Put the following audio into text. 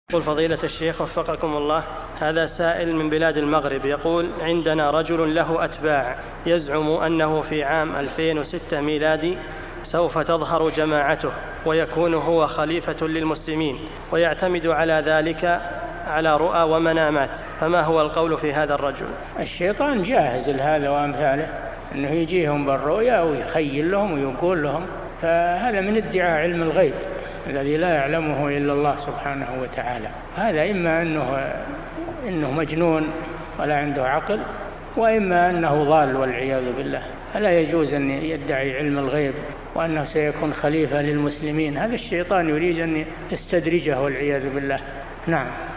قل فضيلة الشيخ وفقكم الله، هذا سائل من بلاد المغرب يقول: عندنا رجل له أتباع يزعم أنه في عام 2006 ميلادي سوف تظهر جماعته ويكون هو خليفة للمسلمين، ويعتمد على ذلك على رؤى ومنامات، فما هو القول في هذا الرجل؟ الشيطان جاهز لهذا وأمثاله، أنه يجيهم بالرؤيا ويخيل لهم ويقول لهم، فهذا من ادعاء علم الغيب الذي لا يعلمه إلا الله سبحانه وتعالى. هذا إما أنه مجنون ولا عنده عقل، وإما أنه ضال والعياذ بالله. فلا يجوز أن يدعي علم الغيب وأنه سيكون خليفة للمسلمين، هذا الشيطان يريد أن يستدرجه والعياذ بالله. نعم.